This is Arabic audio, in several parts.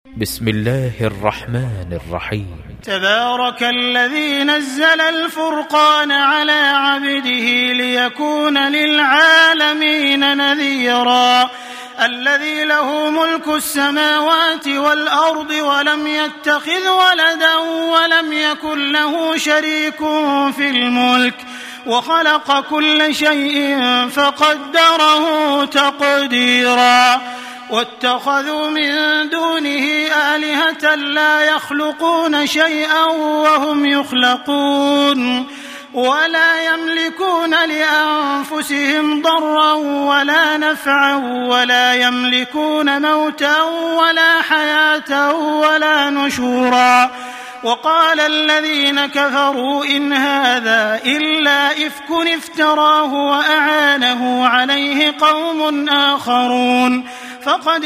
بسم الله الرحمن الرحيم. تبارك الذي نزل الفرقان على عبده ليكون للعالمين نذيرا الذي له ملك السماوات والأرض ولم يتخذ ولدا ولم يكن له شريك في الملك وخلق كل شيء فقدره تقديرا واتخذوا من دونه آلهة لا يخلقون شيئا وهم يخلقون ولا يملكون لأنفسهم ضرا ولا نفعا ولا يملكون موتا ولا حياة ولا نشورا وقال الذين كفروا إن هذا إلا إفك افتراه وأعانه عليه قوم آخرون فقد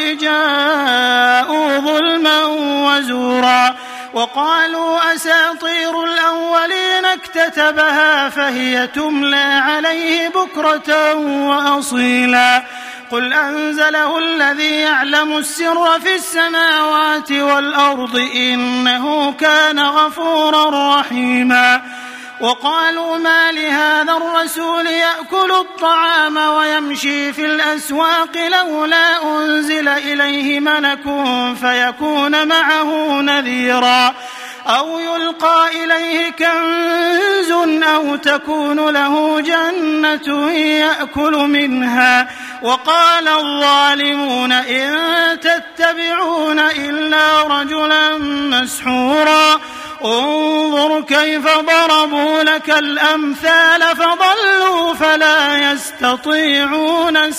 جاءوا ظلما وزورا وقالوا أساطير الأولين اكتتبها فهي تملى عليه بكرة وأصيلا قل أنزله الذي يعلم السر في السماوات والأرض إنه كان غفورا رحيما وقالوا ما لهذا الرسول يأكل الطعام ويمشي في الأسواق لولا أنزل إليه ملك فيكون معه نذيرا أو يلقى إليه كنز أو تكون له جنة يأكل منها وقال الظالمون إن تتبعون إلا رجلا مسحورا انظر كيف ضربوا لك الأمثال فضلوا فلا يستطيعون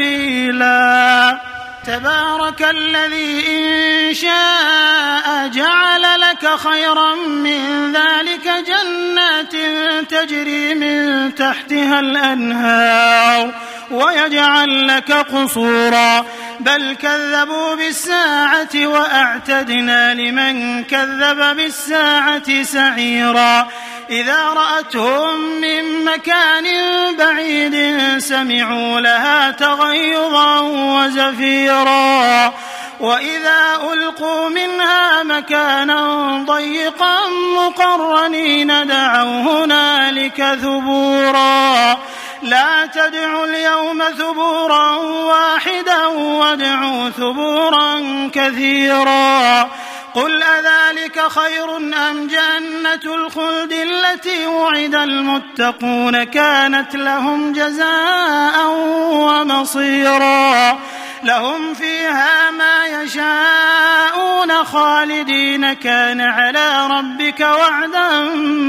سبيلا تبارك الذي إن شاء جعل لك خيرا من ذلك جنات تجري من تحتها الأنهار ويجعل لك قصورا بل كذبوا بالساعة وأعتدنا لمن كذب بالساعة سعيرا إذا رأتهم من مكان بعيد سمعوا لها تغيظا وزفيرا وإذا ألقوا منها مكانا ضيقا مقرنين دعوا هنالك ثبورا لا تدعوا اليوم ثبورا واحدا وادعوا ثبورا كثيرا قل أذلك خير أم جنة الخلد التي وعد المتقون كانت لهم جزاء ومصيرا لهم فيها ما يشاءون خالدين كان على ربك وعدا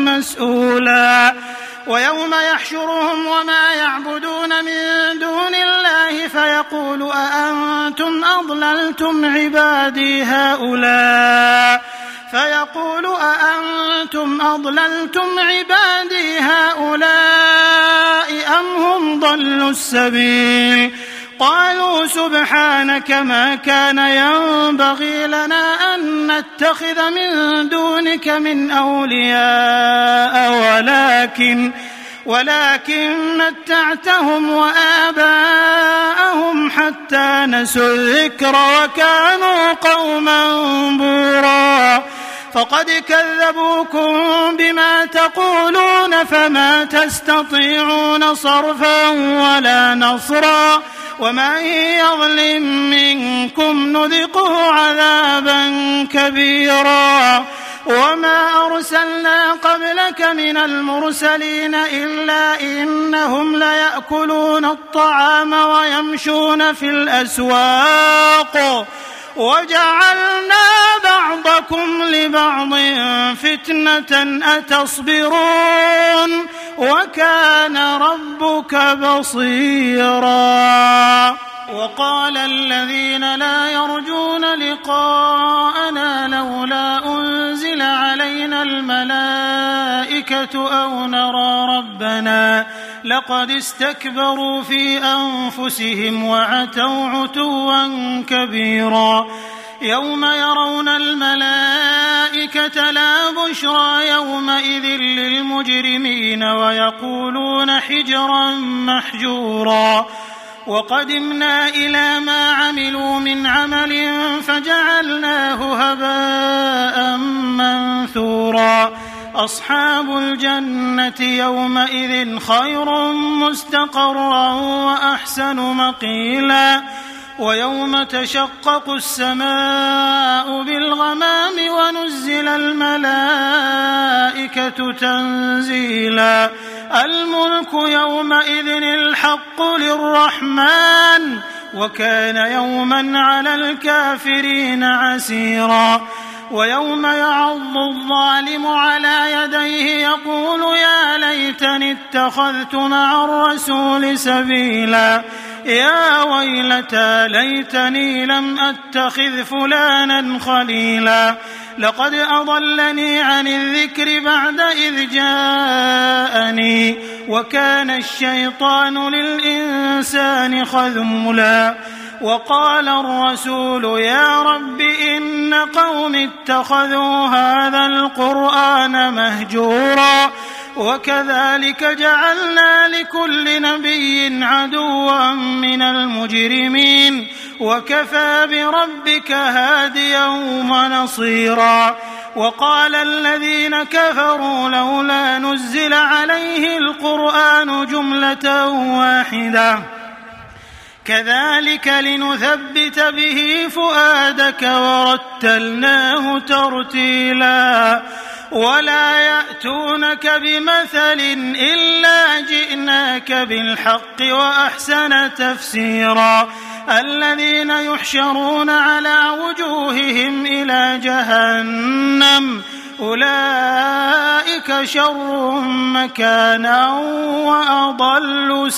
مسئولا ويوم يحشرهم وما يعبدون من دون الله فيقول أأنتم أضللتم عبادي هؤلاء أم هم ضلوا السبيل قالوا سبحانك ما كان ينبغي لنا أن نتخذ من دونك من أولياء ولكن متعتهم وآباءهم حتى نسوا الذكر وكانوا قوما بورا فقد كذبوكم بما تقولون فما تستطيعون صرفا ولا نصرا ومن يظلم منكم نذقه عذابا كبيرا وما أرسلنا قبلك من المرسلين إلا إنهم ليأكلون الطعام ويمشون في الأسواق وجعلنا بعضكم لبعض فتنة أتصبرون وكان ربك بصيرا وقال الذين لا يرجون لقاءنا لولا أنزل علينا الملائكة أو نرى ربنا لقد استكبروا في أنفسهم وعتوا عتوا كبيرا يوم يرون الملائكة لا بشرى يومئذ للمجرمين ويقولون حجرا محجورا وقدمنا إلى ما عملوا من عمل فجعلناه هباء منثورا أصحاب الجنة يومئذ خير مستقرا وأحسن مقيلا ويوم تشقق السماء بالغمام ونزل الملائكة تنزيلا الملك يومئذ الحق للرحمن وكان يوما على الكافرين عسيرا ويوم يعض الظالم على يديه يقول يا ليتني اتخذت مع الرسول سبيلا يا ويلتى ليتني لم أتخذ فلانا خليلا لقد أضلني عن الذكر بعد إذ جاءني وكان الشيطان للإنسان خذولا وقال الرسول يا رب إن قوم اتخذوا هذا القرآن مهجورا وكذلك جعلنا لكل نبي عدوا من المجرمين وكفى بربك هاديا ونصيرا وقال الذين كفروا لولا نزل عليه القرآن جملة واحدة كذلك لنثبت به فؤادك ورتلناه ترتيلا ولا يأتونك بمثل إلا جئناك بالحق وأحسن تفسيرا الذين يحشرون على وجوههم إلى جهنم أولئك شر مكانا وأضل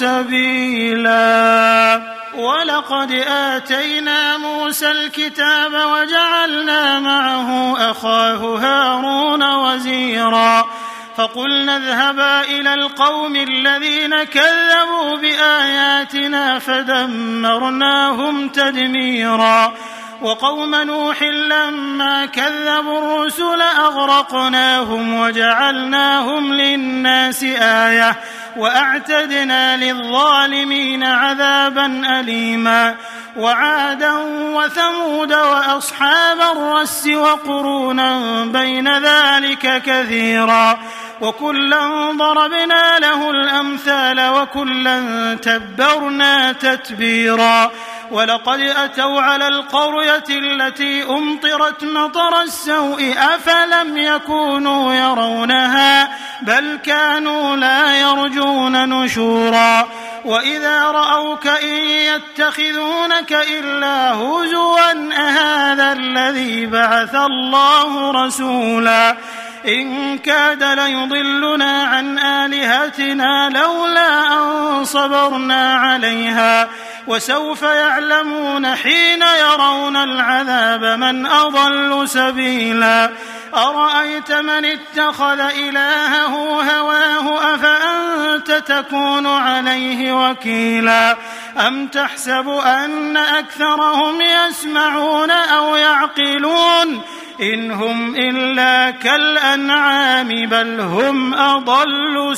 سبيلا ولقد آتينا موسى الكتاب وجعلنا معه أخاه هارون وزيرا فقلنا اذهبا إلى القوم الذين كذبوا بآياتنا فدمرناهم تدميرا وقوم نوح لما كذبوا الرسل أغرقناهم وجعلناهم للناس آية وأعتدنا للظالمين عذابا أليما وعادا وثمود وأصحاب الرس وقرونا بين ذلك كثيرا وكلا ضربنا له الأمثال وكلا تبرنا تتبيرا ولقد أتوا على القرية التي أمطرت مطر السوء أفلم يكونوا يرونها بل كانوا لا يرجون نشورا وإذا رأوك إن يتخذونك إلا هزوا أهذا الذي بعث الله رسولا إن كاد ليضلنا عن آلهتنا لولا أن صبرنا عليها وسوف يعلمون حين يرون العذاب من أضل سبيلا أرأيت من اتخذ إلهه هواه أفأنت تكون عليه وكيلا أم تحسب أن أكثرهم يسمعون أو يعقلون إن هم إلا كالأنعام بل هم أضل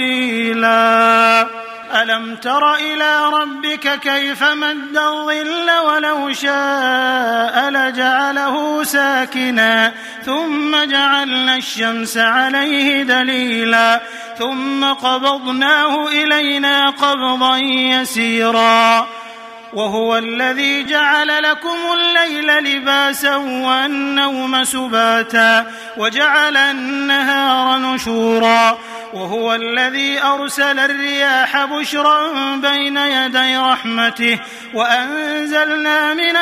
سبيلا ألم تر إلى ربك كيف مد الظل ولو شاء لجعله ساكنا ثم جعلنا الشمس عليه دليلا ثم قبضناه إلينا قبضا يسيرا وهو الذي جعل لكم الليل لباسا والنوم سباتا وجعل النهار نشورا وهو الذي أرسل الرياح بشرا بين يدي رحمته وأنزلنا من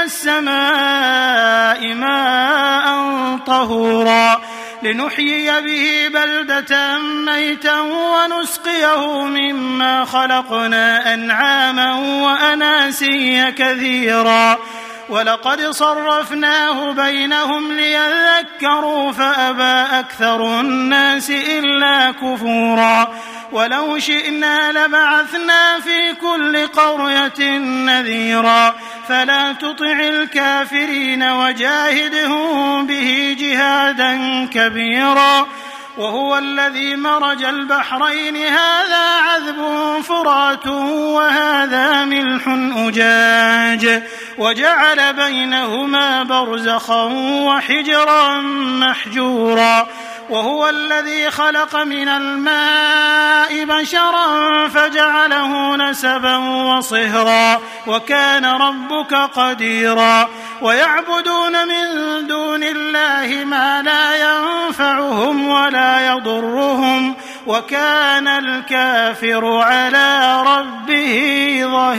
السماء ماء طهورا لنحيي به بلدة ميتا ونسقيه مما خلقنا أنعاما وأناسيا كثيرا ولقد صرفناه بينهم ليذكروا فأبى أكثر الناس إلا كفورا ولو شئنا لبعثنا في كل قرية نذيرا فلا تطع الكافرين وجاهدهم به جهادا كبيرا وهو الذي مرج البحرين هذا عذب فرات وهذا ملح أجاج وجعل بينهما برزخا وحجرا محجورا وهو الذي خلق من الماء بشرا فجعله نسبا وصهرا وكان ربك قديرا ويعبدون من دون الله ما لا ينفعهم ولا يضرهم وكان الكافر على ربه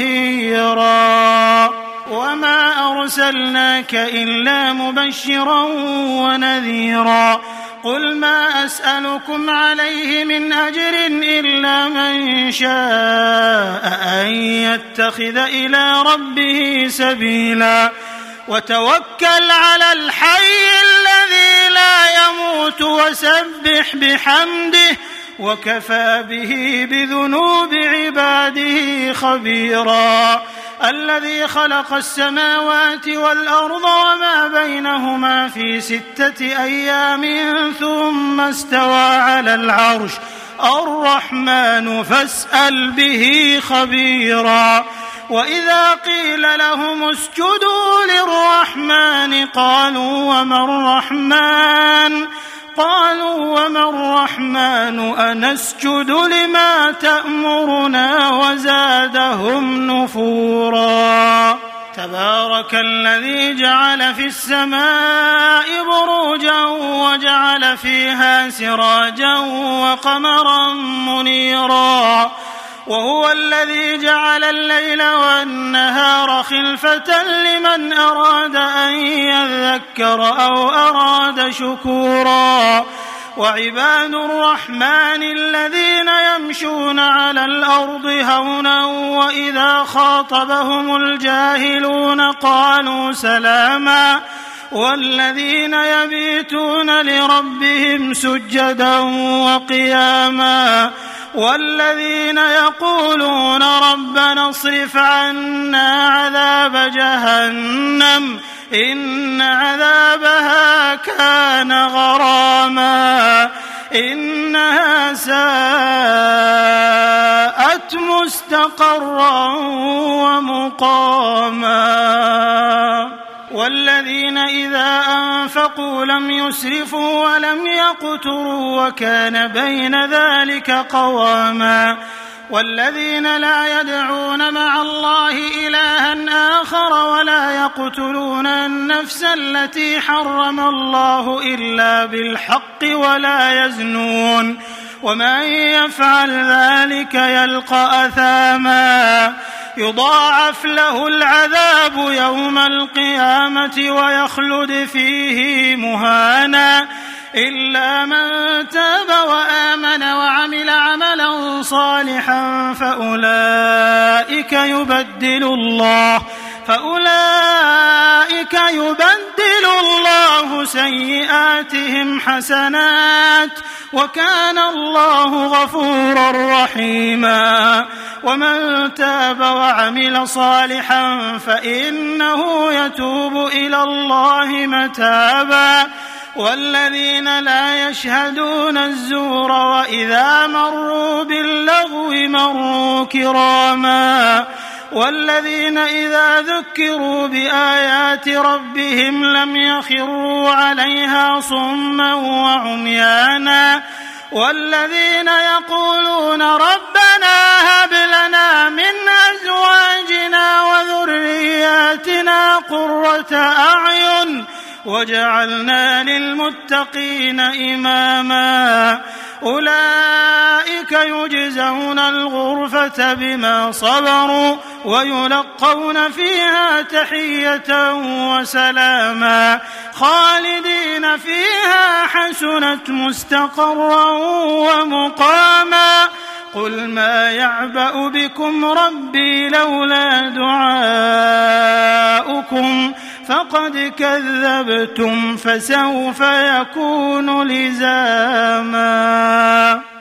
ظهيرا وما أرسلناك إلا مبشرا ونذيرا قل ما أسألكم عليه من أجر إلا من شاء أن يتخذ إلى ربه سبيلا وتوكل على الحي الذي لا يموت وسبح بحمده وكفى به بذنوب عباده خبيرا الذي خلق السماوات والأرض وما بينهما في 6 أيام ثم استوى على العرش الرحمن فاسأل به خبيرا وإذا قيل لهم اسجدوا للرحمن قالوا وما الرحمن أنسجد لما تأمرنا وزادهم نفورا تبارك الذي جعل في السماء بروجا وجعل فيها سراجا وقمرا منيرا وهو الذي جعل الليل والنهار خلفة لمن أراد أن يذكر أو أراد شكورا وعباد الرحمن الذين يمشون على الأرض هونا وإذا خاطبهم الجاهلون قالوا سلاما والذين يبيتون لربهم سجدا وقياما والذين يقولون ربنا اصرف عنا عذاب جهنم إن عذابها كان غراما إنها ساءت مستقرا ومقاما والذين إذا أنفقوا لم يسرفوا ولم يقتروا وكان بين ذلك قواما والذين لا يدعون مع الله إلها آخر ولا يقتلون النفس التي حرم الله إلا بالحق ولا يزنون ومن يفعل ذلك يلقى أثاما يضاعف له العذاب يوم القيامة ويخلد فيه مهانا إلا من تاب وآمن وعمل عملا صالحا فأولئك يبدل الله سيئاتهم حسنات وكان الله غفورا رحيما ومن تاب وعمل صالحا فإنه يتوب إلى الله متابا والذين لا يشهدون الزور وإذا مروا باللغو مروا كراما والذين إذا ذكروا بآيات ربهم لم يخروا عليها صما وعميانا والذين يقولون ربنا هب لنا من أزواجنا وذرياتنا قرة أعين وجعلنا للمتقين إماما أولئك يجزون الغرفة بما صبروا ويلقون فيها تحية وسلاما خالدين فيها حسنت مستقرا ومقاما قل ما يعبأ بكم ربي لولا دعاؤكم فقد كذبتم فسوف يكون لزاما